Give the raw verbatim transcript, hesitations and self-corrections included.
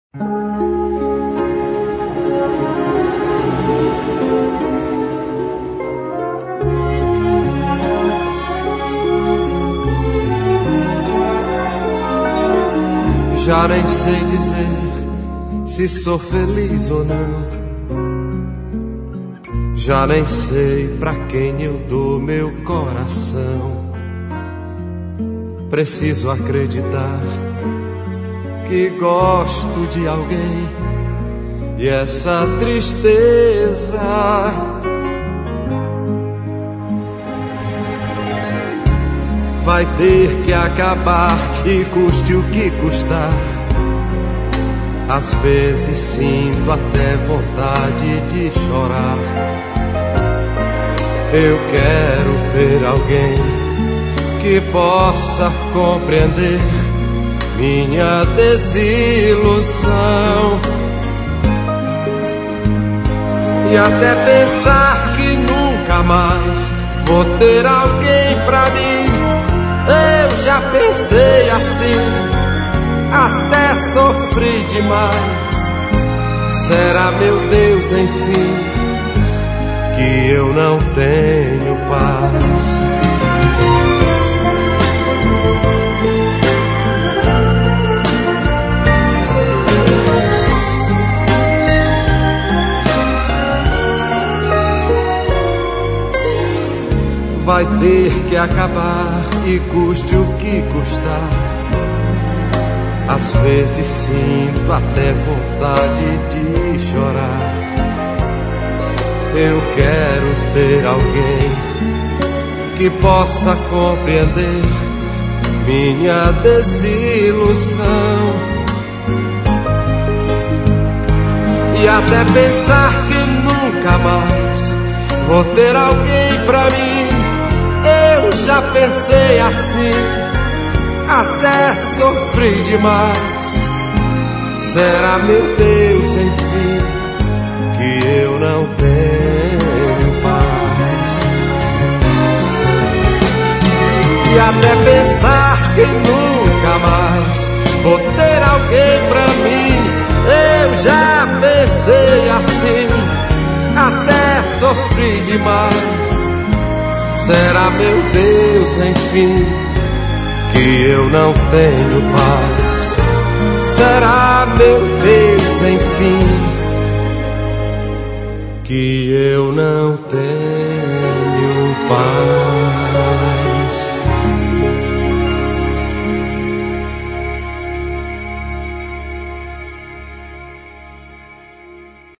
Já nem sei dizer se sou feliz ou não. Já nem sei pra quem eu dou meu coração. Preciso acreditar que gosto de alguém, e essa tristeza vai ter que acabar, e custe o que custar. Às vezes sinto até vontade de chorar. Eu quero ter alguém que possa compreender minha desilusão, e até pensar que nunca mais vou ter alguém pra mim. Eu já pensei assim, até sofri demais. Será, meu Deus, enfim, que eu não tenho paz? Vai ter que acabar, e custe o que custar. Às vezes sinto até vontade de chorar. Eu quero ter alguém que possa compreender minha desilusão, e até pensar que nunca mais vou ter alguém pra mim. Eu já pensei assim, até sofri demais. Será, meu Deus, enfim, que eu não tenho paz? E até pensar que nunca mais vou ter alguém pra mim. Eu já pensei assim, até sofri demais. Será, meu Deus, enfim, que eu não tenho paz? Será, meu Deus, enfim, que eu não tenho